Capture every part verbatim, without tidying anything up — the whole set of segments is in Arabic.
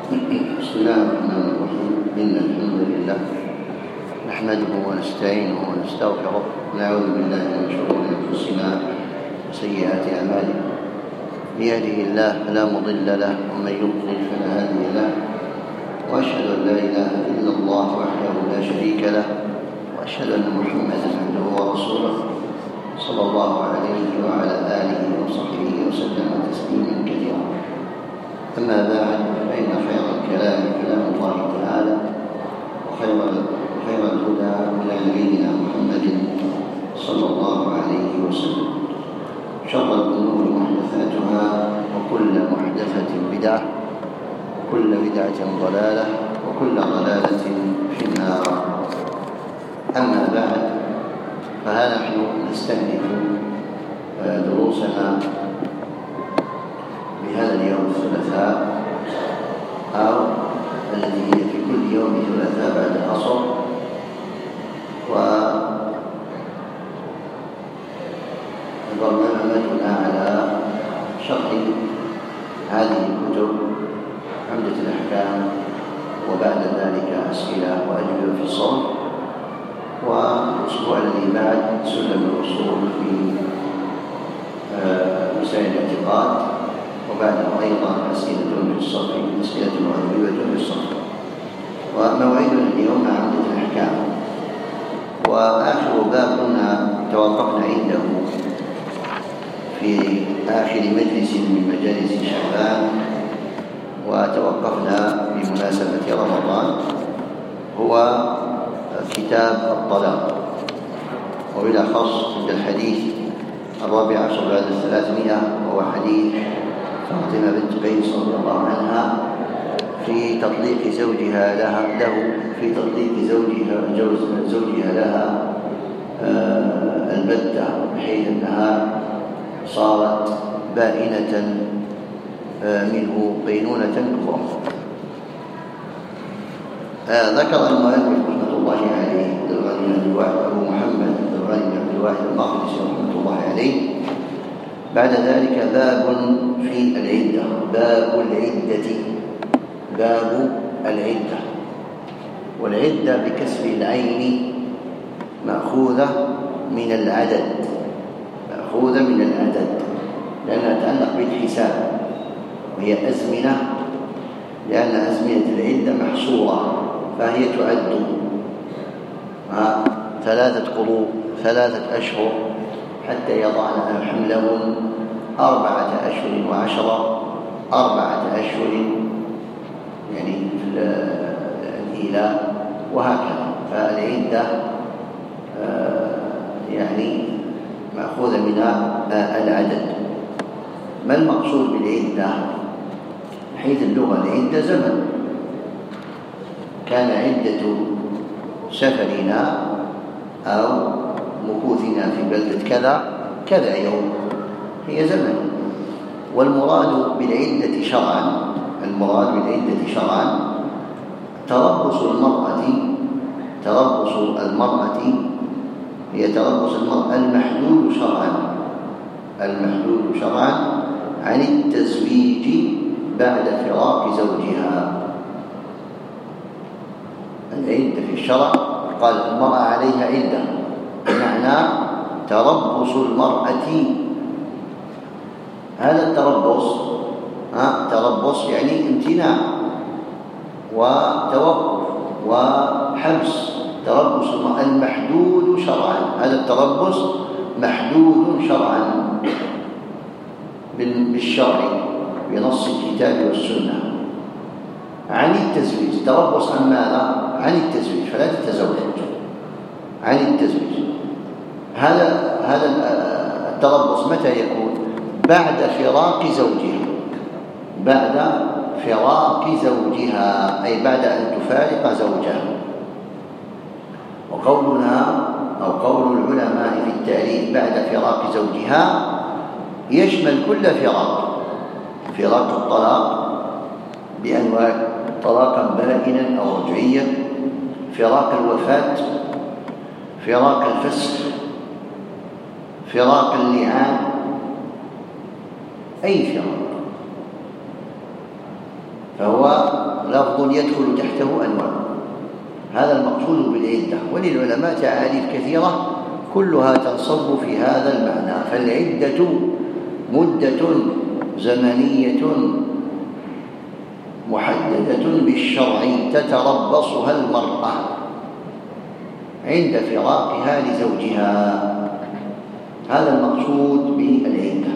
بسم الله الرحمن الرحيم. إن الحمد لله نحمده ونستعينه ونستغفره ونعوذ بالله من شرور أنفسنا وسيئات أعمالنا. من يهده الله فلا مضل له ومن يضلل فلا هادي له، وأشهد أن لا إله إلا الله وحده لا شريك له، وأشهد أن محمدا عبده ورسوله صلى الله عليه وعلى آله وصحبه وسلم تسليما كثيرا. أما بعد، فإن خير الكلام كلام الله تعالى، وخير خير الهدى هدى نبينا محمد صلى الله عليه وسلم. شر الأمور محدثاتها، وكل محدثة بدعة، وكل بدعة ضلالة، وكل ضلالة في النار. أما بعد، فها نحن نستهدف دروسنا بهذا اليوم الثلاثاء، أو الذي هي في كل يوم ثلاثاء بعد العصر، وبرنامجنا على شرح هذه الكتب عمدة الأحكام، وبعد ذلك أسئلة وأجوبة في الصوت، والأسبوع الذي بعد سلم الوصول في مسائل الاعتقاد، وبعده أيضا أسئلة في الصف، أسئلة وأجوبة في الصف. وموعدنا اليوم مع عمدة الأحكام، وآخر باب كنا توقفنا عنده في آخر مجلس من مجالس شعبان، وتوقفنا بمناسبة رمضان، هو كتاب الطلاق، وبالأخص عند الحديث الرابع عشر بعد الثلاثمائة، وهو حديث فاطمة بنت قيس رضي الله عنها في تطليق زوجها لها له في تطليق زوجها جوز زوجها لها آه البتة، بحيث أنها صارت بائنة آه منه بينونة كبرى. آه ذكر المؤلف رحمة الله عليه أبو محمد الغني بن عبد الواحد المقدسي رحمة الله عليه بعد ذلك باب في العدة. باب العدة باب العدة والعدة بكسر العين مأخوذة من العدد مأخوذة من العدد لأنها تتعلق بالحساب، وهي أزمنة، لأن أزمنة العدة محصورة، فهي تعد ثلاثة قروء ثلاثة أشهر حتى يضعن حملهن أربعة أشهر وعشرة أربعة أشهر يعني في الإيلاء، وهكذا. فالعدة يعني مأخوذة من العدد. ما المقصود بالعدة؟ حيث اللغة العدة زمن، كان عدة سفرنا أو مكوثنا في بلدة كذا كذا يوم، هي زمن. والمراد بالعدة شرعا المراد بالعدة شرعا تربص المرأة تربص المرأة هي تربص المرأة المحدود شرعا المحدود شرعا عن التزويج بعد فراق زوجها. العدة في الشرع قال المرأة عليها عدة، بمعنى تربص المرأة. هذا التربص ها تربص يعني امتناع وتوقف وحبس. تربص المرأة المحدود شرعا، هذا التربص محدود شرعا بالشرع بنص الكتاب والسنة عن التزويج. تربص عن ماذا؟ عن التزويج، فلا تتزوج عن التزويج. هذا هذا التربص متى يكون؟ بعد فراق زوجها بعد فراق زوجها أي بعد أن تفارق زوجها. وقولنا أو قول العلماء في التعريف بعد فراق زوجها يشمل كل فراق: فراق الطلاق بأنواع، طلاقا بائنا أو رجعيا، فراق الوفاة، فراق الفسخ، فراق اللعان، أي فراق. فهو لفظ يدخل تحته أنواع. هذا المقصود بالعدة، وللعلماء تعاريف كثيرة كلها تنصب في هذا المعنى. فالعدة مدة زمنية محددة بالشرع تتربصها المرأة عند فراقها لزوجها. هذا المقصود بالعدة،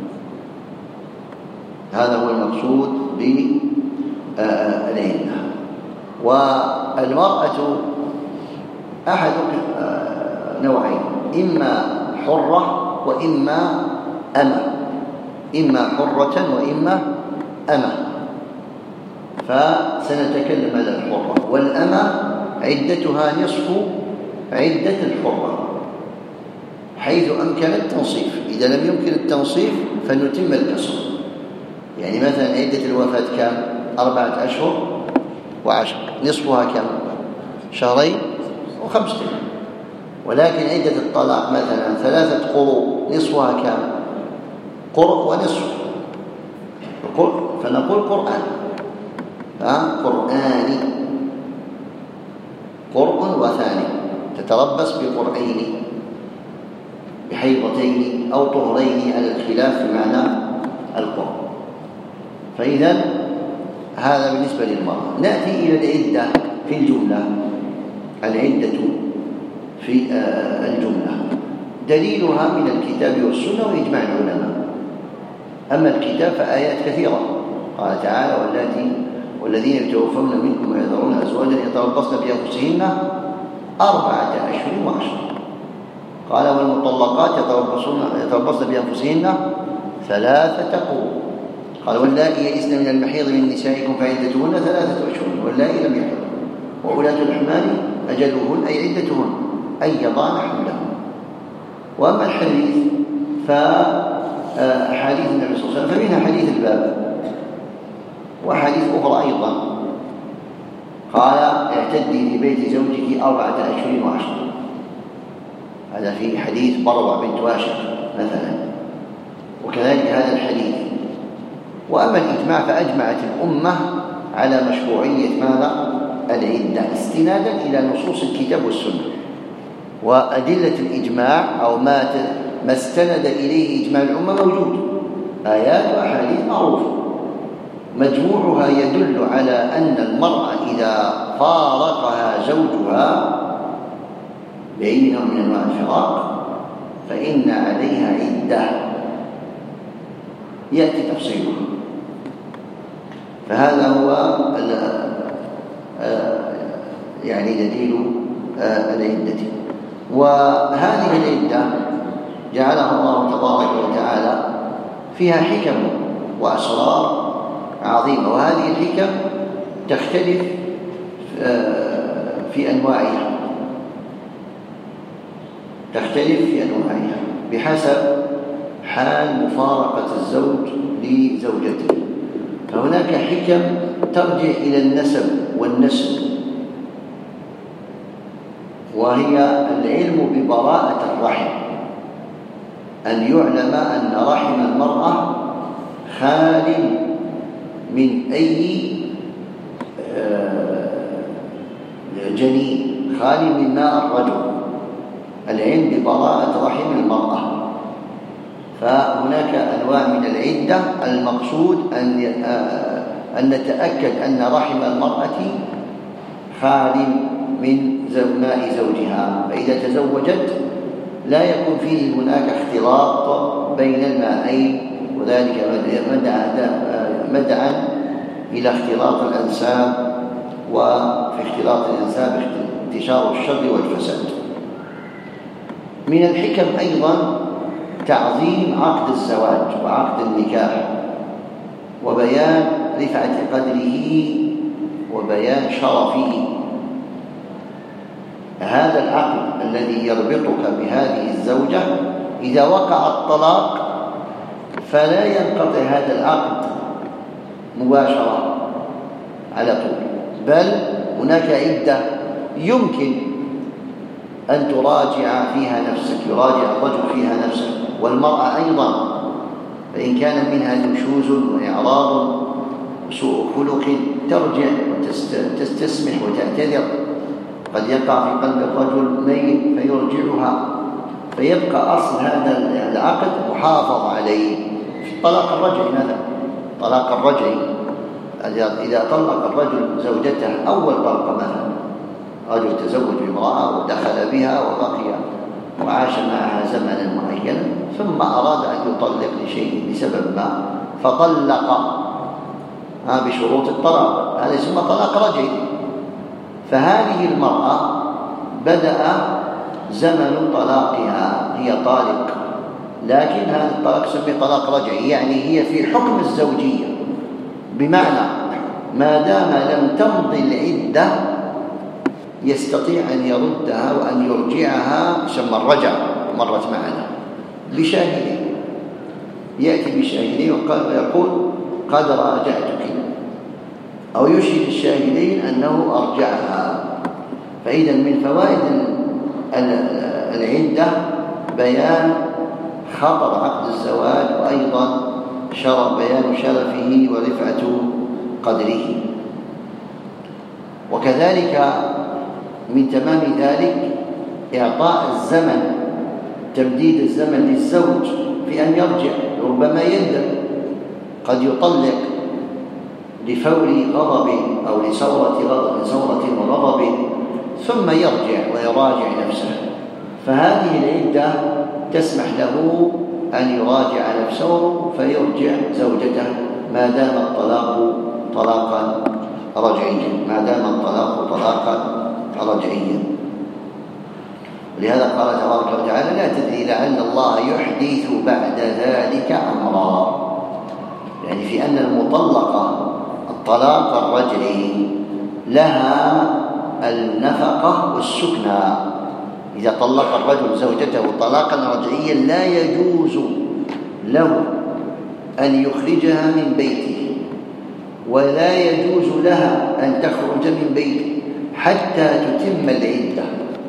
هذا هو المقصود بالعدة. والمرأة أحد نوعين، إما حرة وإما أمة، إما حرة وإما أمة. فسنتكلم على الحرة. والأمة عدتها نصف عدة الحرة حيث أمكن التنصيف. إذا لم يمكن التنصيف فنتم الكسر. يعني مثلا عدة الوفاة كم؟ أربعة أشهر وعشر، نصفها كم؟ شهرين وخمسة. ولكن عدة الطلاق مثلا ثلاثة قروء، نصفها كم؟ قرء ونصف. فنقول قرآن، قرآني، قرء وثاني، تتربص بقرئين بحيضتين أو طهرين على الخلاف في معنى القرء. فإذا هذا بالنسبة للمرأة. نأتي إلى العدة في الجملة. العدة في الجملة دليلها من الكتاب والسنة وإجماع العلماء. أما الكتاب فآيات كثيرة، قال تعالى: واللاتي والذين يتوفون منكم ويذرون أزواجا يتربصن بأنفسهن أربعة أشهر وعشرة. قال: والمطلقات يتربصن بأنفسهن ثلاثة قروء. قال: واللائي يئسن من المحيض من نسائكم فعدتهن ثلاثة أشهر واللائي لم يحضن وأولاة الأحمال أجلهن أي عدتهن أي يضعن حملهن. وأما الحديث فأحاديث النبي صلى الله عليه وسلم فمنها حديث الباب وحديث أخرى أيضا. قال: اعتدي في بيت زوجك أربعة أشهر وعشرة. هذا في حديث بروة بنت واشق مثلا. وكذلك هذا الحديث. وأما الإجماع فأجمعت الأمة على مشروعية ماذا؟ العدة، استنادا إلى نصوص الكتاب والسنة. وأدلة الإجماع أو ما ما استند إليه إجماع الأمة موجود، آيات وأحاديث معروفة، مجموعها يدل على أن المرأة إذا فارقها زوجها بأي نوع من أنواع الفراق فإن عليها عدة يأتي تفصيلها. فهذا هو يعني دليل العدة. وهذه العدة جعلها الله تبارك وتعالى فيها حكم وأسرار عظيمة، وهذه الحكم تختلف في أنواعها تختلف في أنواعها بحسب حال مفارقة الزوج لزوجته. فهناك حكم ترجع إلى النسب والنسل، وهي العلم ببراءة الرحم، أن يعلم أن رحم المرأة خال من أي جنين، خال من ماء الرجل، العلم ببراءة رحم المرأة. فهناك أنواع من العدة، المقصود أن أن نتأكد أن رحم المرأة خال من ماء زوجها، فإذا تزوجت لا يكون فيه هناك اختلاط بين الماءين، وذلك مدعا إلى اختلاط الأنساب، وفي اختلاط الأنساب انتشار الشر والفساد. من الحكم أيضا تعظيم عقد الزواج وعقد النكاح، وبيان رفعة قدره وبيان شرفه. هذا العقد الذي يربطك بهذه الزوجة إذا وقع الطلاق فلا ينقطع هذا العقد مباشرة على طول، بل هناك عدة يمكن أن تراجع فيها نفسك، يراجع الرجل فيها نفسه، والمرأة أيضا، فإن كان منها نشوز وإعراض وسوء خلق ترجع وتستسمح وتعتذر. قد يقع في قلب الرجل ميل فيرجعها، فيبقى أصل هذا العقد محافظ عليه. في الطلاق الرجعي مثلا، طلاق الرجعي إذا طلق الرجل زوجته أول طلقة مثلا، رجل تزوج بامرأة ودخل بها وبقي وعاش معها زمنا معينا، ثم أراد أن يطلق لشيء لسبب ما فطلق بشروط الطلاق، هذا يسمى طلاق رجعي. فهذه المرأة بدأ زمن طلاقها، هي طالق، لكن هذا الطلاق يسمى طلاق رجعي، يعني هي في حكم الزوجية، بمعنى ما دام لم تمضي العدة يستطيع أن يردها وأن يرجعها، يسمى الرجع، مرت معنا بشاهدين، يأتي بشاهدين ويقول قد راجعتك، أو يشهد الشاهدين أنه أرجعها. فإذا من فوائد العدة بيان خطر عقد الزواج، وأيضا شرف بيان شرفه ورفعة قدره. وكذلك من تمام ذلك إعطاء الزمن، تمديد الزمن للزوج في أن يرجع، ربما يندم، قد يطلق لفور غضب أو لثورة غضب ثورة وغضب ثم يرجع ويراجع نفسه، فهذه العدة تسمح له أن يراجع نفسه فيرجع زوجته ما دام الطلاق طلاقا رجعيا، ما دام الطلاق طلاقا رجعيا. ولهذا قال تبارك وتعالى لا تدري لعل الله يحدث بعد ذلك أمرا، يعني في أن المطلقة الطلاق الرجعي لها النفقة والسكنى. إذا طلق الرجل زوجته طلاقا رجعيا لا يجوز له أن يخرجها من بيته، ولا يجوز لها أن تخرج من بيته حتى تتم العدة.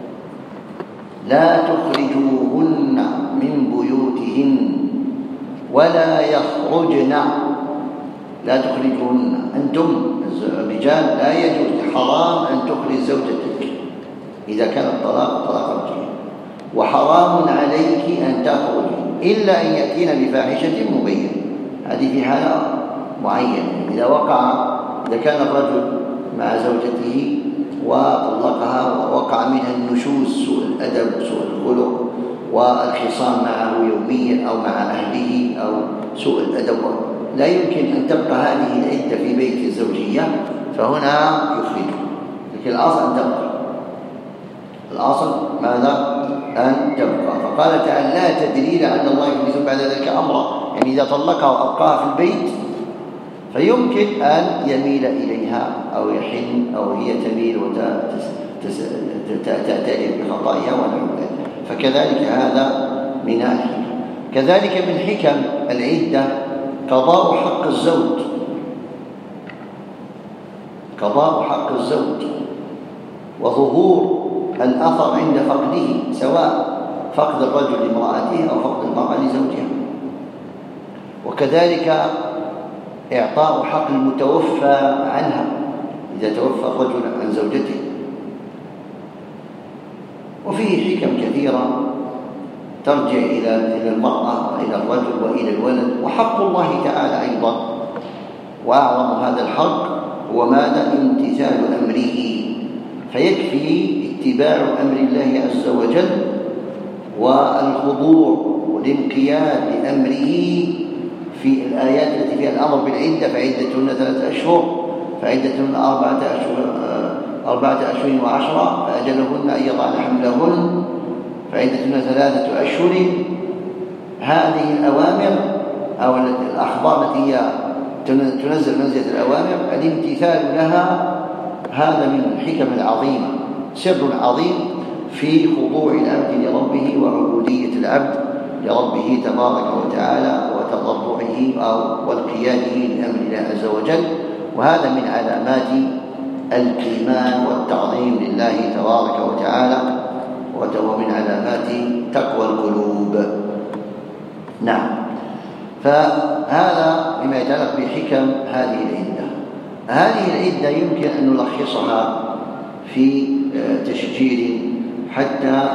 لا تخرجوهن من بيوتهن ولا يخرجن، لا تخرجوهن، أنتم الرجال لا يجوز، حرام أن تخرج زوجتك إذا كان الطلاق طلاق رجعي، وحرام عليك أن تخرجي إلا أن يأتين بفاحشة مبينة. هذه في حالة معينة، إذا وقع إذا كان الرجل مع زوجته وطلقها ووقع منها النشوز، سوء الأدب سوء الخلق والخصام معه يوميا أو مع أهله أو سوء الأدب، لا يمكن أن تبقى هذه العدة في بيت الزوجية، فهنا يخرج. لكن الأصل أن تبقى، الأصل ماذا؟ أن تبقى. فقال تعالى لا تدري لعل الله يحدث بعد ذلك أمرا، يعني إذا طلقها وأبقاها في البيت فيمكن أن يميل إليها أو يحن أو هي تميل وتأتي بخطائها ونحو ذلك. فكذلك هذا من الحكم. كذلك من حكم العدة قضاء حق الزوج، قضاء حق الزوج وظهور الأثر عند فقده، سواء فقد الرجل لامرأته أو فقد المرأة لزوجها. وكذلك إعطاء حق المتوفى عنها إذا توفى الرجل عن زوجته. وفيه حكم كثيرة ترجع إلى إلى المرأة وإلى الرجل وإلى الولد. وحق الله تعالى أيضا، وأعظم هذا الحق هو ماذا؟ امتثال أمره، فيكفي اتباع أمر الله عز وجل والخضوع والانقياد لأمره في الآيات التي فيها الأمر بالعدة. فعدتهن ثلاثة أشهر، فعدتهن أربعة أشهر أربعة أشهر وعشرة، فأجلهن أن يضعن حملهن، فعدتهن ثلاثة أشهر. هذه الأوامر أو الأخبار التي هي تنزل منزلة الأوامر، الامتثال لها هذا من الحكم العظيمة، سر عظيم في خضوع العبد لربه وعبودية العبد لربه تبارك وتعالى وتضرعه أو والقياده لأمر الله عز وجل. وهذا من علامات الإيمان والتعظيم لله تبارك وتعالى، ومن علامات تقوى القلوب. نعم، فهذا بما يتعلق بحكم هذه العدة. هذه العدة يمكن أن نلخصها في تشجير حتى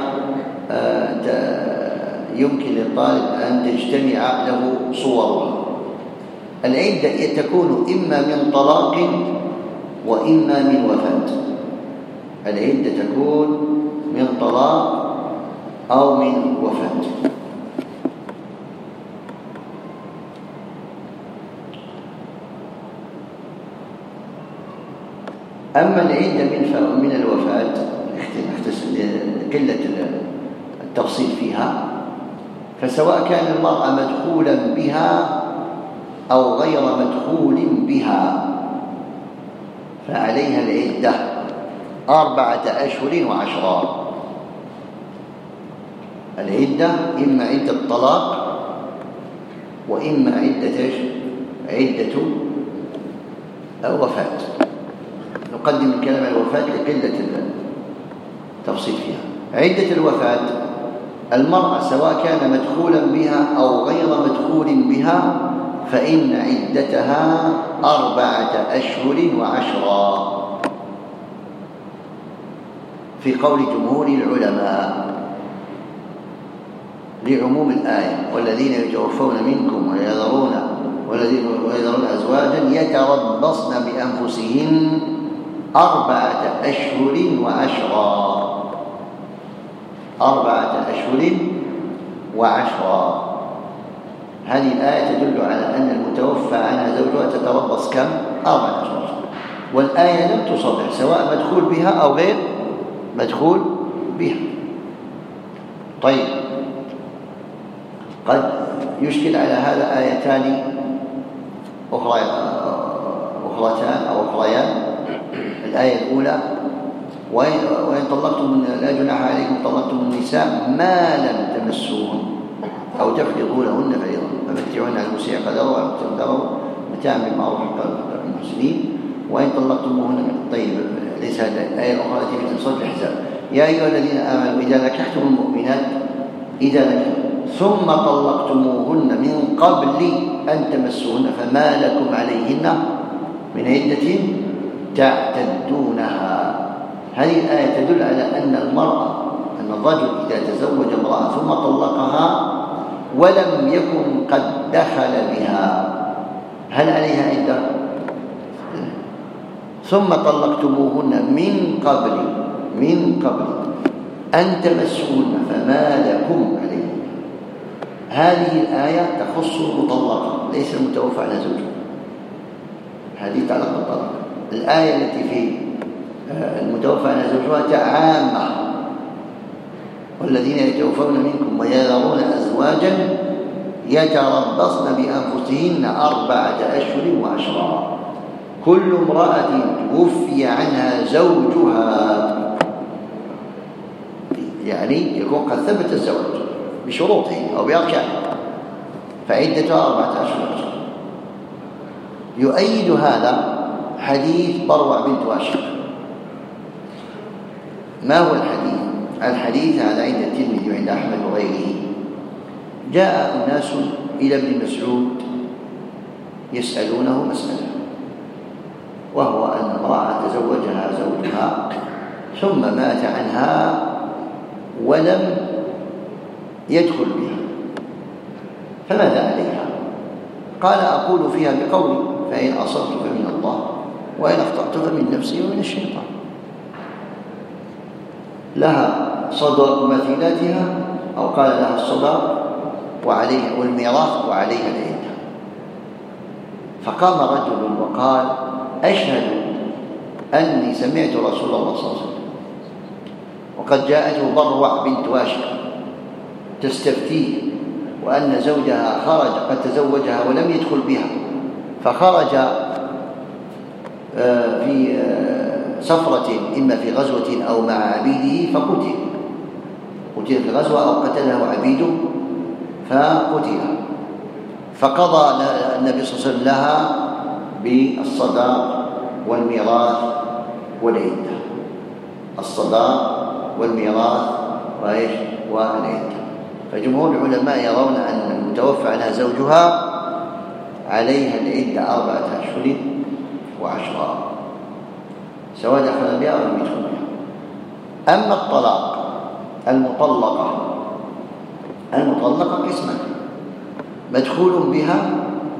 يمكن للطالب أن تجتمع له صورها. العدة تكون إما من طلاق وإما من وفاة. العدة تكون من طلاق أو من وفاة. أما العدة من من الوفاة قلة التفصيل فيها، فسواء كان المرأة مدخولا بها أو غير مدخول بها فعليها العدة أربعة أشهر وعشرة. العدة إما عدة طلاق وإما عدة عدة وفاة. نقدم الكلام عن الوفاة لقلة التفصيل فيها. عدة الوفاة المرأة سواء كان مدخولا بها أو غير مدخول بها فإن عدتها أربعة أشهر وعشرة في قول جمهور العلماء لعموم الآية: والذين يتوفون منكم ويذرون والذين يذرون أزواجا يتربصن بأنفسهن أربعة أشهر وعشرة. أربعة أشهر وعشرة. هذه الآية تدل على أن المتوفى عنها زوجها تتربص كم؟ أربعة أشهر. والآية لم تصرح سواء مدخول بها أو غير مدخول بها. طيب، قد يشكل على هذا آيتان أخرى أخرتان أو أخريان. الآية الأولى: وإن طلقتم لا جناح عليكم طلقتم النساء ما لم تمسوهن أو تفرضوا لهن فريضة فمتعوهن على المسيء قدره وعلى المقتر قدره متاعا بالمعروف حقا للمحسنين وإن طلقتموهن. طيب، ليس هذه الآية الأخرى التي في سورة الأحزاب: يا أيها الذين آمنوا إذا نكحتم المؤمنات إذا نكحتم ثم طلقتموهن من قبل أن تمسوهن فما لكم عليهن من عدة تعتدونها. هذه الآية تدل على أن المرأة أن الرجل إذا تزوج امرأة ثم طلقها ولم يكن قد دخل بها هل عليها عدة؟ ثم طلقتموهن من قبل من قبل أن تمسوهن فما لكم عليهن. هذه الآية تخص المطلقة ليس المتوفى عنها زوجها. هذه تعلق بالطلاق. الآية التي في المتوفى عنها زوجها عامة: والذين يتوفون منكم ويذرون أزواجا يتربصن بأنفسهن أربعة أشهر وعشرة. كل امرأة توفي عنها زوجها يعني يكون قد ثبت الزواج بشروطه أو بأركانه فعدتها أربعة أشهر وعشرة. يؤيد هذا حديث بروع بنت واشق. ما هو الحديث؟ الحديث هذا عند الترمذي وعند أحمد وغيره. جاء الناس إلى ابن مسعود يسألونه مسألة، وهو أن امرأة تزوجها زوجها ثم مات عنها ولم يدخل بها فماذا عليها؟ قال: أقول فيها بقولي فإن أصبت فمن الله وإن أخطأت فمن نفسي ومن الشيطان. لها صداق مثيلاتها أو قال لها الصداق وعليها والميراث وعليها العدة. فقام رجل وقال: أشهد أني سمعت رسول الله صلى الله عليه وسلم وقد جاءته بروع بنت واشق تستفتيه وأن زوجها خرج قد تزوجها ولم يدخل بها فخرج في سفرة إما في غزوة أو مع عبيده فقتل قتل في الغزوة أو قتله عبيده فقتل. فقضى النبي صلى الله عليه وسلم لها بالصداق والميراث والعدة. الصداق والميراث والعدة. فجمهور العلماء يرون أن المتوفى عنها زوجها عليها العدة أربعة أشهر وعشرة، سواء دخل بها أو لم يدخل بها. أما الطلاق المطلقة المطلقة قسمان: مدخول بها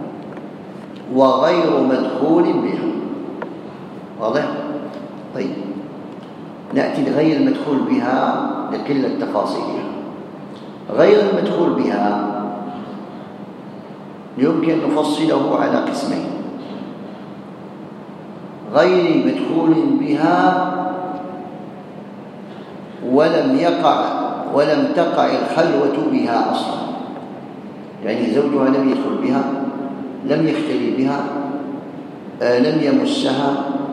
وغير مدخول بها. واضح؟ طيب، نأتي لغير المدخول بها لقلة تفاصيلها. غير المدخول بها يمكن أن نفصله على قسمين: غير مدخول بها ولم يقع ولم تقع الخلوة بها أصلا، يعني زوجها لم يدخل بها، لم يختلي بها، آه لم يمسها،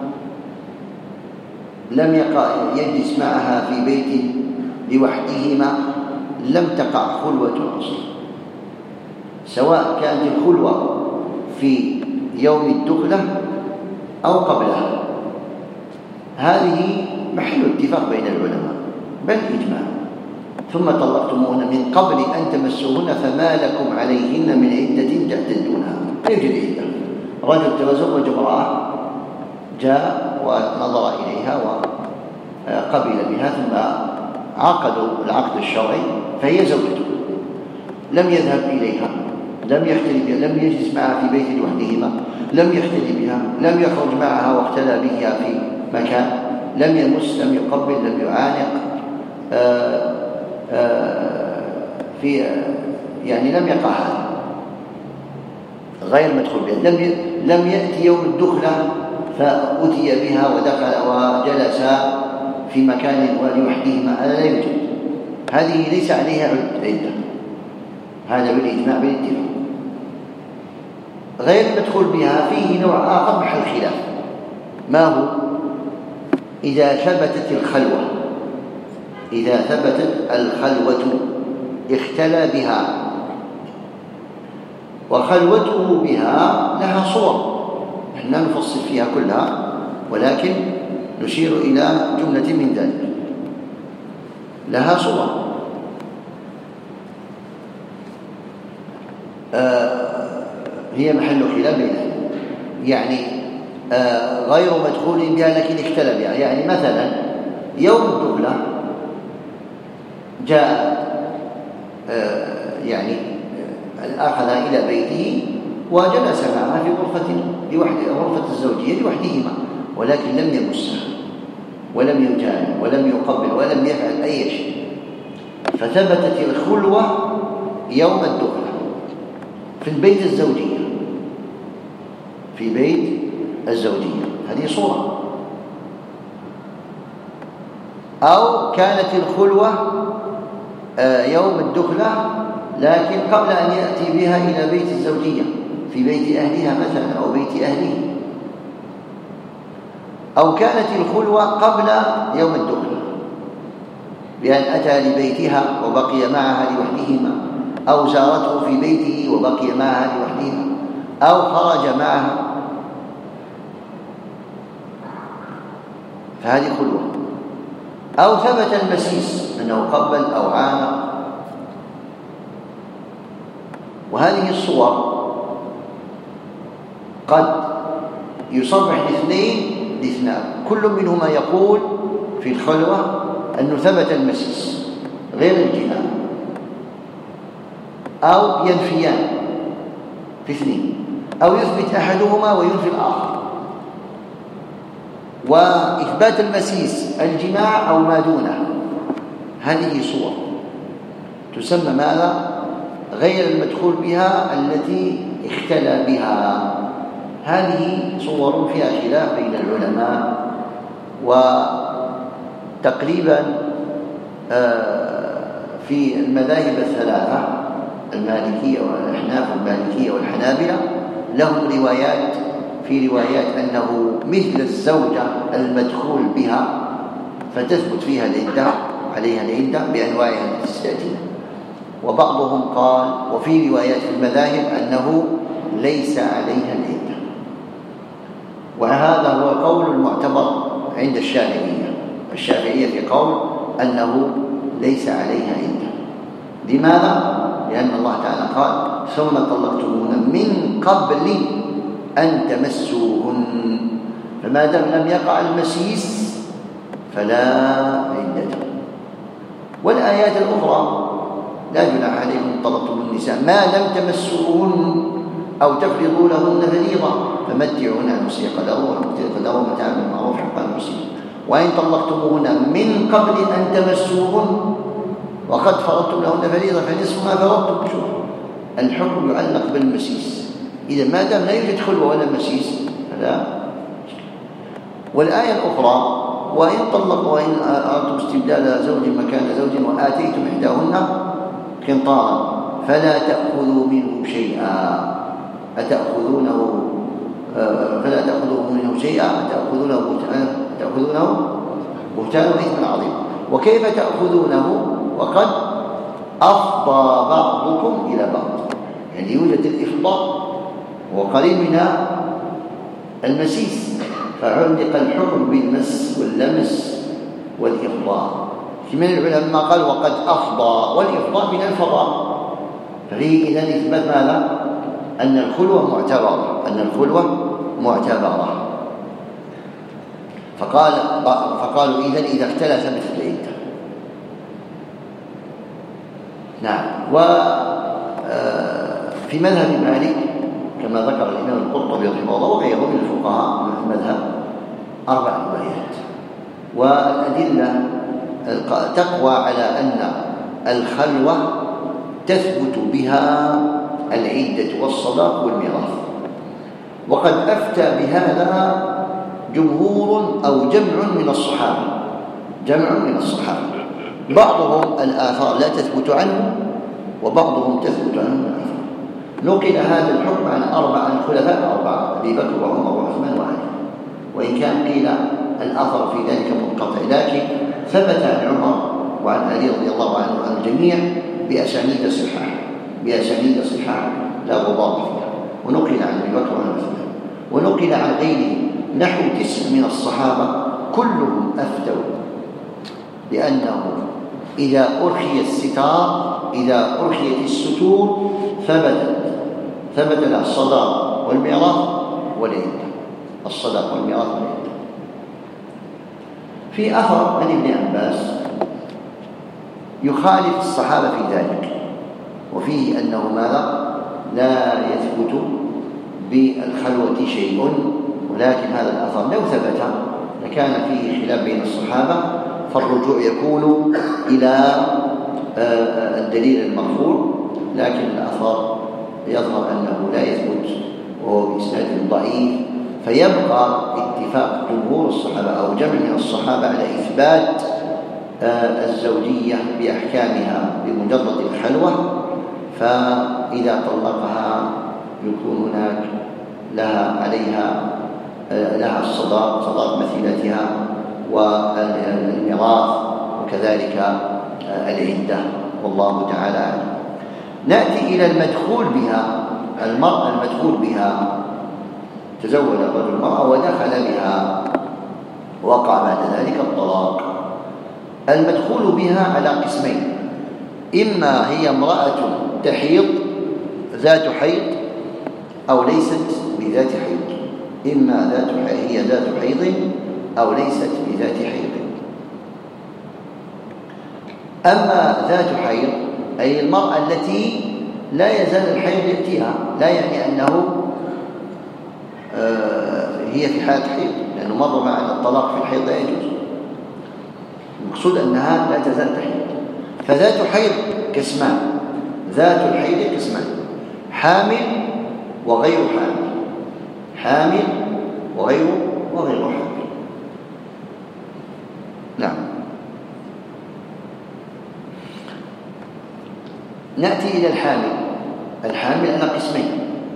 لم يقع يجلس معها في بيت لوحدهما، لم تقع خلوة أصلا، سواء كانت الخلوة في يوم الدخلة أو قبلها. هذه محل اتفاق بين العلماء بل إجماع. ثم طلقتموهن من قبل أن تمسوهن فما لكم عليهن من عدة تعتدونها. لا يوجد عدة. رجل تزوج امرأة، جاء ونظر إليها وقبل بها، ثم عقدوا العقد الشرعي فهي زوجته، لم يذهب إليها، لم يختلي بها، لم يجلس معها في بيت لوحدهما، لم يختلي بها، لم يخرج معها واختلى بها في مكان، لم يمس، لم يقبل، لم يعانق، آآ آآ في يعني لم يقع هذا، غير مدخول بها. لم لم يأتي يوم الدخلة فأتي بها ودخل وجلس في مكان لوحدهما، هذا لا يوجد. هذه ليس عليها عدة، هذا بالإجماع بالاتفاق. غير مدخول بها فيه نوع آخر محل خلاف، ما هو؟ إذا ثبتت الخلوة إذا ثبتت الخلوة اختلى بها، وخلوته بها لها صور، نحن لا نفصل فيها كلها ولكن نشير إلى جملة من ذلك. لها صور، آه هي محل خلاف بينهم، يعني آه غير مدخول بها لكن اختلى بها. يعني مثلا يوم الدخلة جاء آه يعني آه أخذها إلى بيته وجلس معها في غرفة لوحده، غرفة الزوجية لوحدهما، ولكن لم يمسها ولم يجامع ولم يقبل ولم يفعل أي شيء، فثبتت الخلوة يوم الدخلة في البيت الزوجية في بيت الزوجية، هذه صورة. أو كانت الخلوة يوم الدخلة لكن قبل أن يأتي بها إلى بيت الزوجية في بيت أهلها مثلا أو بيت أهله. أو كانت الخلوة قبل يوم الدخلة بأن أتى لبيتها وبقي معها لوحدهما، أو زارته في بيته وبقي معها لوحدها، أو خرج معها، فهذه خلوة. أو ثبت المسيس أنه قبل أو عانق، وهذه الصور قد يصرح الاثنين لاثنان، كل منهما يقول في الخلوة أنه ثبت المسيس غير الجناح، أو ينفيان في اثنين، أو يثبت أحدهما وينفي الآخر. وإثبات المسيس الجماع أو ما دونه، هذه صور تسمى ماذا؟ غير المدخول بها التي اختلى بها. هذه صور فيها خلاف بين العلماء، وتقريبا في المذاهب الثلاثة المالكية والأحناف والمالكية والحنابلة لهم روايات، في روايات أنه مثل الزوجة المدخول بها فتثبت فيها العدة عليها العدة بأنواعها التي تستأتي. وبعضهم قال، وفي روايات في المذاهب أنه ليس عليها العدة، وهذا هو القول المعتبر عند الشافعية. الشافعية في قول أنه ليس عليها عدة. لماذا؟ لأن الله تعالى قال: ثم طلقتموهن من قبل أن تمسوهن. فما دام لم يقع المسيس فلا عدة. والآيات الأخرى لا جناح عليكم طلقتم النساء ما لم تمسوهن أو تفرضوا لهن فريضة فمتعوهن المسيء قدره والمقتدر قدره متاعا بالمعروف حقا المسلم. وإن طلقتموهن من قبل أن تمسوهن وقد فرضتم لهن فريضة فنصف ما فرضتم. شوف الحكم يعلق بالمسيس، إذا ما دام لا يوجد خلوة ولا مسيس فلا. والآية الأخرى وإن طلقوا وإن أردتم استبدال زوج مكان زوج وآتيتم إحداهن قنطارا فلا تأخذوا منه شيئا أتأخذونه فلا تأخذوا منه شيئا أتأخذونه بهتانا تأخذونه بهتانا وإثما عظيما. وكيف تأخذونه وقد أفضى بعضكم إلى بعض، يعني يوجد الإفضاء وقريب من المسيس فعلق الحكم بالمس واللمس والإفضاء. في من العلماء قال وقد أفضى، والإفضاء من الفضاء، ففيه إذن إثبات ماذا؟ أن الخلوة معتبرة أن الخلوة معتبرة. فقال فقالوا إذن إذا اختلف مثل العدة. نعم. وفي مذهب مالك كما ذكر الإمام القرطبي رحمه الله وغيره من الفقهاء من المذهب أربع روايات، والأدلة تقوى على أن الخلوة تثبت بها العدة والصداق والميراث. وقد أفتى بهذا جمهور أو جمع من الصحابة جمع من الصحابة بعضهم الآثار لا تثبت عنه وبعضهم تثبت عنه. نقل هذا الحكم عن أربعة الخلفاء أربعة أبي بكر وعمر وعثمان وعلي، وإن كان قيل الأثر في ذلك منقطع، لكن ثبت عن عمر وعن علي رضي الله عنه وعن الجميع بأسانيد صحاح بأسانيد صحاح لا غبار فيها. ونقل عن أبي بكر وعن عثمان ونقل عن غيره نحو تسع من الصحابة كلهم أفتوا لأنه إذا أرخي الستار إذا أرخيت الستور ثبت ثبت له الصداق والميراث والعدة الصداق والميراث والعدة. في أثر عن ابن عباس يخالف الصحابة في ذلك، وفيه أنه ماذا؟ لا يثبت بالخلوة شيء، ولكن هذا الأثر لو ثبت لكان فيه خلاف بين الصحابة، فالرجوع يكون إلى الدليل المرفوع، لكن الأثر يظهر أنه لا يثبت وهو بإسناد ضعيف، فيبقى اتفاق جمهور الصحابة أو جمع من الصحابة على إثبات الزوجية بأحكامها بمجرد الخلوة. فإذا طلقها يكون هناك لها عليها لها الصداق صداق مثيلتها والميراث وكذلك العدة، والله تعالى أعلم. نأتي إلى المدخول بها. المرأة المدخول بها تزوج الرجل المرأة ودخل بها وقع بعد ذلك الطلاق. المدخول بها على قسمين: إما هي امرأة تحيض ذات حيض أو ليست بذات حيض إما ذات هي ذات حيض أو ليست بذات حيض. أما ذات حيض أي المرأة التي لا يزال الحيض يأتيها، لا يعني أنه هي في حالة حيض، لأنه مر معنا الطلاق في الحيض لا يجوز، المقصود أنها لا تزال تحيض. فذات حيض قسمان: ذات الحيض قسمان، حامل وغير حامل حامل وغير وغير حامل. نعم. نأتي إلى الحامل. الحامل على قسمين: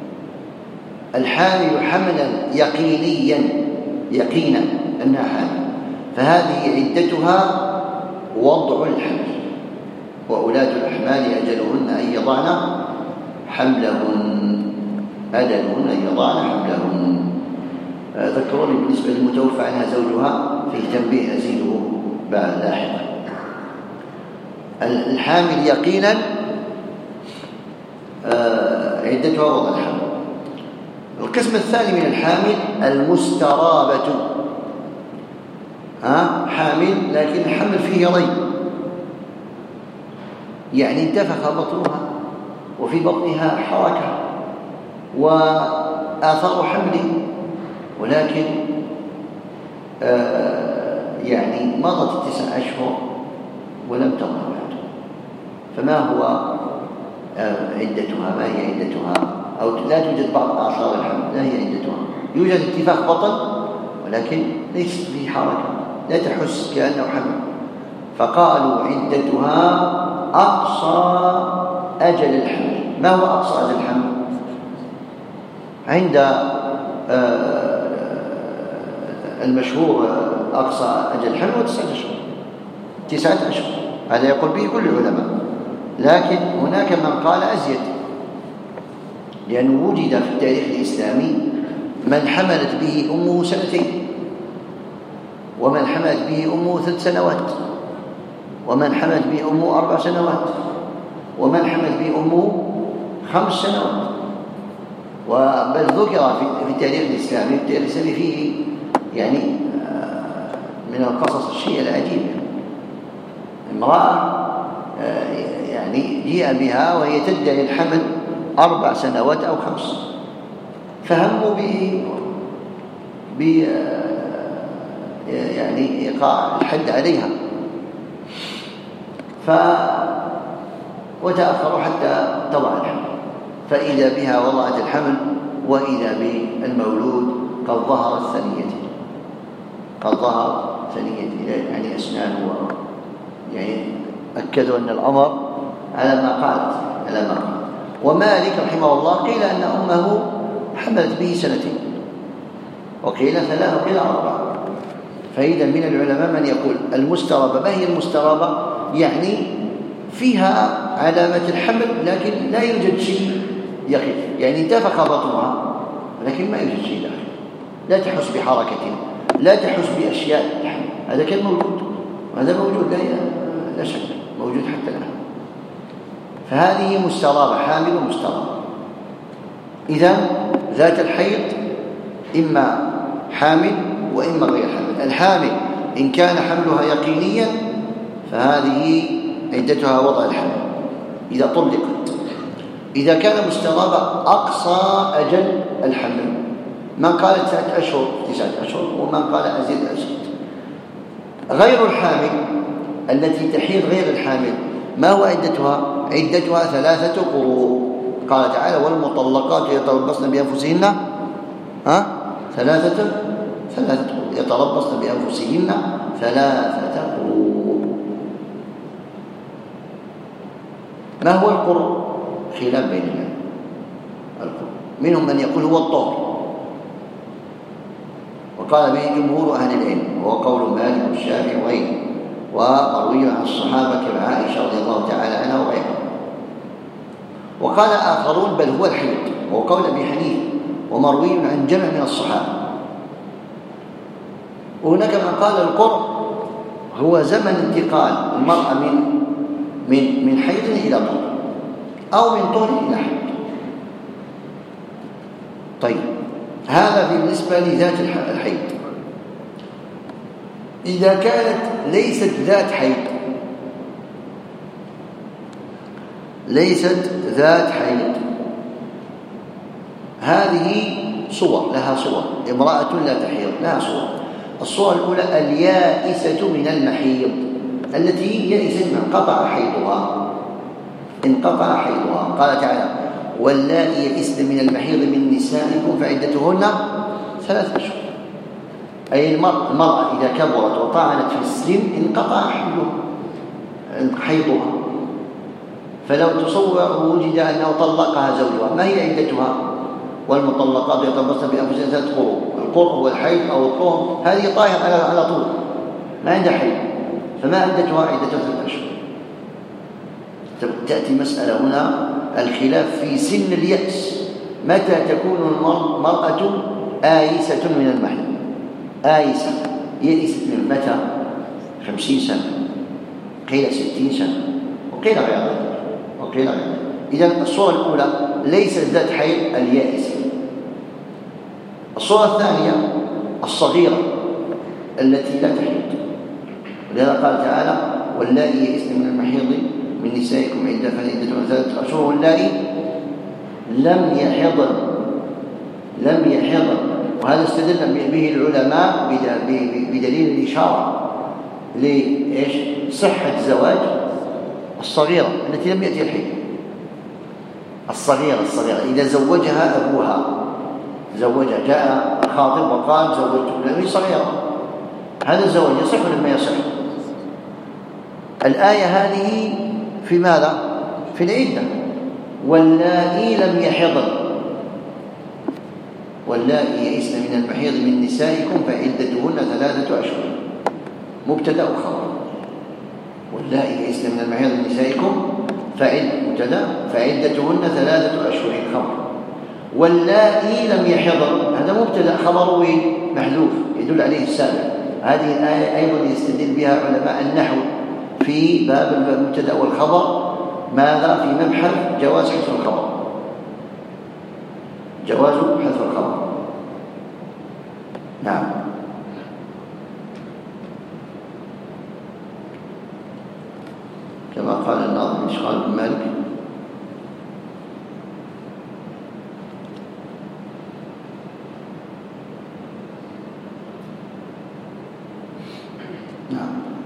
الحامل حملا يقينيا يقينا أنها حامل، فهذه عدتها وضع الحمل، وأولاة الأحمال أجلهن أن يضعن حملهن أجلهن أن يضعن حملهن. ذكروني بالنسبة للمتوفى عنها زوجها فيه تنبيه أزيده بعد لاحقا. الحامل يقينا عدتها وضع الحمل، القسم الثاني من الحامل المسترابة، ها حامل لكن الحمل فيه ريب، يعني انتفخ بطنها وفي بطنها حركة وآثار حمل، ولكن آه يعني مضت التسع أشهر ولم تظهر بعد. فما هو آه عدتها؟ ما هي عدتها؟ أو لا توجد بعض آثار الحمل، لا هي عدتها. يوجد انتفاخ بطن ولكن ليس فيه حركة، لا تحس كأنه حمل. فقالوا عدتها أقصى أجل الحمل. ما هو أقصى أجل الحمل؟ عند آه المشهور أقصى أجل الحمل هو تسعة أشهر. تسعة أشهر هذا يقول به كل العلماء، لكن هناك من قال أزيد، لأنه وجد في التاريخ الإسلامي من حملت به أمه سنتين، ومن حملت به أمه ثلاث سنوات، ومن حملت به أمه أربع سنوات، ومن حملت به أمه خمس سنوات. وبل ذكر في التاريخ الإسلامي التاريخ الإسلامي فيه يعني من القصص الشيء العجيب، امرأة يعني جيء بها وهي تدعي الحمل أربع سنوات أو خمس، فهموا به ب يعني إيقاع الحد عليها، ف وتأخروا حتى تضع الحمل، فإذا بها وضعت الحمل وإذا بالمولود قد ظهرت ثنيته، قد ظهر ثنيته يعني أسنانه، يعني أكدوا أن الأمر على ما قالت على ما قالت. ومالك رحمه الله قيل أن أمه حملت به سنتين، وقيل ثلاث وقيل أربعة. فإذا من العلماء من يقول المسترابة. ما هي المسترابة؟ يعني فيها علامة الحمل لكن لا يوجد شيء يقف، يعني انتفخ بطنها لكن ما يوجد شيء داخل، لا تحس بحركة، لا تحس بأشياء الحمل. هذا كان موجود، وهذا موجود لا شك موجود حتى الآن. فهذه مسترابة، حامل ومسترابة. إذن ذات الحيض إما حامل وإما غير حامل. الحامل إن كان حملها يقينيا فهذه عدتها وضع الحمل إذا طلقت. إذا كان مسترابة أقصى أجل الحمل، من قال تسعة أشهر تسعة أشهر، ومن قال أزيد أزيد. غير الحامل التي تحيض غير الحامل ما هو عدتها؟ عدتها ثلاثة قروء. قال تعالى والمطلقات يتربصن بأنفسهن ها ثلاثة ثلاثة قروء، يتربصن بأنفسهن ثلاثة قروء. ما هو القرء؟ خلاف بين العلماء. القرء منهم من يقول هو الطهر، وقال به جمهور أهل العلم، وهو قول مالك والشافعي وغيره، ومروي عن الصحابة كعائشة رضي الله تعالى عنها وغيرها. وقال آخرون بل هو الحيض، وهو قول أبي حنيفة ومروي عن جمع من الصحابة. وهناك من قال القرء هو زمن انتقال المرأة من من من حيض إلى طهر أو من طهر إلى حيض. طيب هذا بالنسبة لذات الحيض. إذا كانت ليست ذات حيض، ليست ذات حيض، هذه صور، لها صور. امرأة لا تحيض لها صور. الصورة الأولى اليائسة من المحيض، التي يئست انقطع حيضها، انقطع حيضها. قال تعالى واللائي يئسن من المحيض من نسائكم فعدتهن ثلاثة أشهر. أي المرأة إذا كبرت وطعنت في السن انقطع حيضها. فلو تصور وجد أنه طلقها زوجها، ما هي عدتها؟ والمطلقات يتربصن بأنفسهن ثلاثة قروء. القرء هو الحيض أو الطهر، هذه طاهر على طول ما عندها حيض، فما عدتها؟ عدتها ثلاثة أشهر. تأتي مسألة هنا الخلاف في سن اليأس، متى تكون المرأة آيسة من المحيض؟ آيسة يئست من متى؟ خمسين سنة، قيل ستين سنة، وقيل غير ذلك، وقيل غير ذلك. إذن الصورة الأولى ليست ذات حيض اليائسة. الصورة الثانية الصغيرة التي لا تحيض، ولهذا قال تعالى واللائي يئسن من المحيض من نسائكم عدة فعدتهن ثلاثة أشهر واللائي لم يحضن لم يحضن وهذا استدل به العلماء بدليل الإشارة لإيش؟ صحة زواج الصغيرة التي لم يأتي الحيض. الصغيرة الصغيرة إذا زوجها أبوها زوجها جاء خاطب وقال زوجته لأنه صغيرة، هذا الزواج يصح ولا ما يصح؟ الآية هذه في ماذا؟ في العدة. واللائي لم يحضن واللائي يئسن من المحيض من نسائكم فعدتهن ثلاثة أشهر مبتدأ وخبر. واللائي يئسن من المحيض من نسائكم فعد مبتدأ فعدتهن ثلاثة أشهر خبر. واللائي لم يحضن هذا مبتدأ خبره محذوف يدل عليه السابق. هذه الآية أيضا يستدل بها علماء النحو في باب المبتدأ والخبر ماذا؟ في مبحث جواز حذف الخبر، جواز حذف الخبر. نعم. كما قال الناظم إشغال بن مالك نعم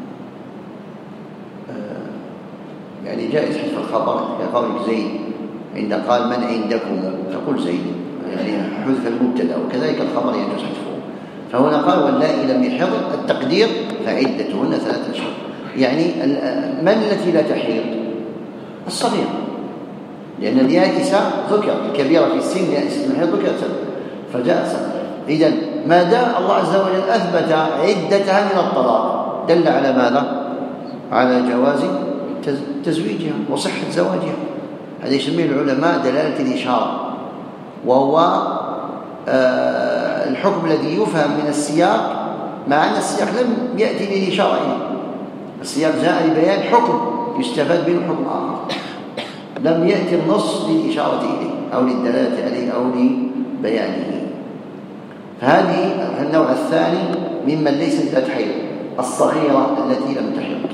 آه يعني جائز حذف الخبر كقول زيد عند قال من عندكم تقول زيد يعني حذف المبتدا وكذلك الخبر يجوز حذفه. فهنا قال واللائي لم يحضن التقدير فعدتهن ثلاثة أشهر، يعني من التي لا تحيض؟ الصغيرة، لأن اليائسة ذكر الكبيرة في السن يائسة من الحيض ذكرت فجاء صغيرة. إذن ما دام الله عز وجل أثبت عدتها من الطلاق دل على ماذا؟ على جواز تزويجها وصحة زواجها. هذا يسميه العلماء دلالة الإشارة، وهو آه الحكم الذي يفهم من السياق مع أن السياق لم يأتي للإشارة إليه. السياق جاء لبيان حكم يستفاد منه حكم آخر، لم يأتي النص للإشارة إليه أو للدلالة عليه أو لبيانه. فهذه النوع الثاني ممن ليست ذات حيض الصغيرة التي لم تحض.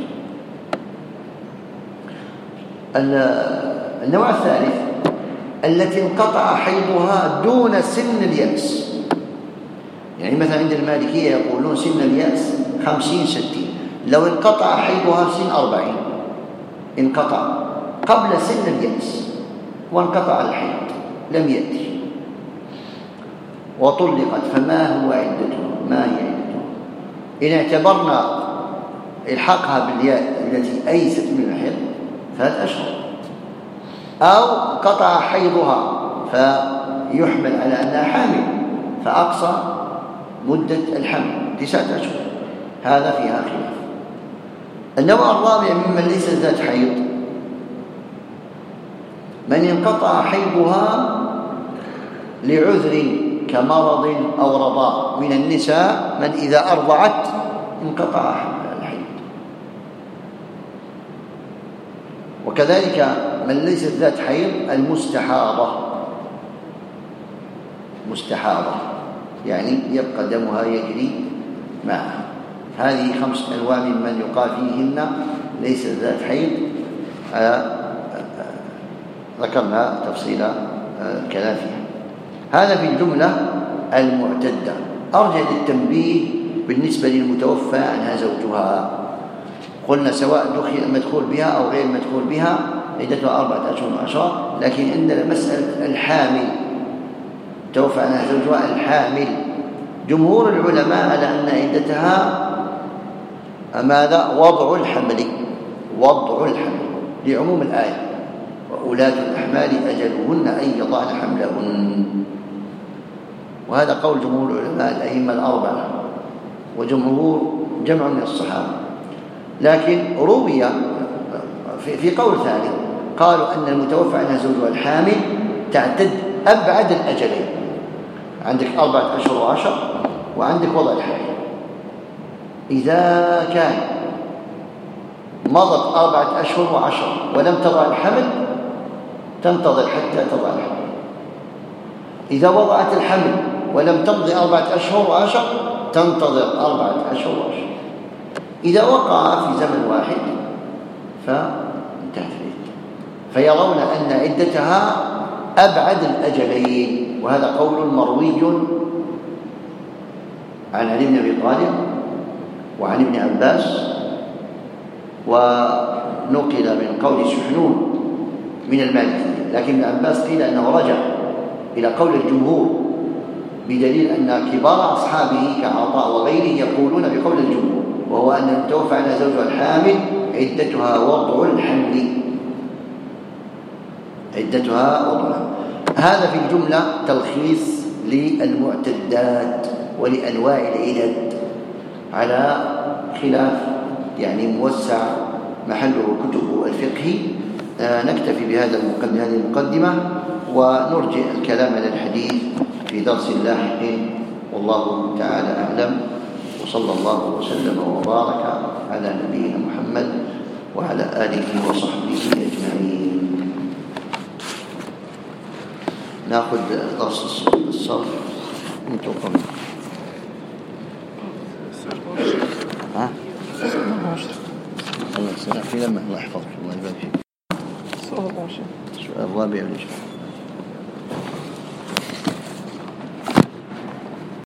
النوع الثالث التي انقطع حيضها دون سن اليأس، يعني مثلا عند المالكية يقولون سن اليأس خمسين ستين، لو انقطع حيضها سن أربعين انقطع قبل سن اليأس وانقطع الحيض لم يأتي وطلقت فما هو عدتها؟ ما هي عدتها؟ إن اعتبرنا الحقها بالياء التي أيست من الحيض ثلاث أشهر، أو قطع حيضها فيحمل على أنها حامل فأقصى مدة الحمل تسعة أشهر، هذا فيها خلاف. النوع الرابع ممن ليس ذات حيض من انقطع حيضها لعذر كمرض أو رضاع من النساء، من إذا أرضعت انقطع الحيض. وكذلك من ليست ذات حيض المستحاضة، مستحاضة يعني يبقى دمها يجري معها. هذه خمس أنواع ممن يقال فيهن ليست ذات حيض، ذكرنا تفصيل الكلام فيها. هذا في الجملة المعتدة. أرجع للتنبيه بالنسبة للمتوفى عنها زوجها، قلنا سواء دخل مدخول بها أو غير مدخول بها عدتها أربعة أشهر وعشرة، لكن عندنا مسألة الحامل توفى عنها زوجها الحامل، جمهور العلماء على أن عدتها ماذا؟ وضع الحمل، وضع الحمل لعموم الآية وأولاة الأحمال أجلهن أن يضعن حملهن. وهذا قول جمهور العلماء الأئمة الأربعة وجمهور جمع من الصحابة. لكن روي في قول ثاني قالوا أن المتوفى عنها زوجها الحامل تعتد أبعد الأجلين، عندك أربعة أشهر وعشر وعندك وضع الحمل. إذا كان مضت أربعة أشهر وعشر ولم تضع الحمل تنتظر حتى تضع الحمل. إذا وضعت الحمل ولم تمضي أربعة أشهر وعشر تنتظر أربعة أشهر وعشر. إذا وقع في زمن واحد فانتهت العدة، فيرون أن عدتها أبعد الأجلين، وهذا قول مروي عن علي بن أبي طالب وعن ابن عباس، ونقل من قول سحنون من المالكية، لكن ابن عباس قيل أنه رجع إلى قول الجمهور بدليل أن كبار أصحابه كعطاء وغيره يقولون بقول الجمهور، وهو أن المتوفى عنها زوجها الحامل عدتها وضع الحمل، عدتها وضع الحمل. هذا في الجملة تلخيص للمعتدات ولأنواع العدد على خلاف يعني موسع محله كتب الفقه. آه نكتفي بهذا المقدمة هذه المقدمة ونرجع الكلام على الحديث في درس لاحق، والله تعالى أعلم، وصلى الله وسلم وبارك على نبينا محمد وعلى آله وصحبه أجمعين. نأخذ درس الصرف انتو قبل ها الله يسلمك، في لما الله يحفظك الله يبارك فيك. السؤال الرابع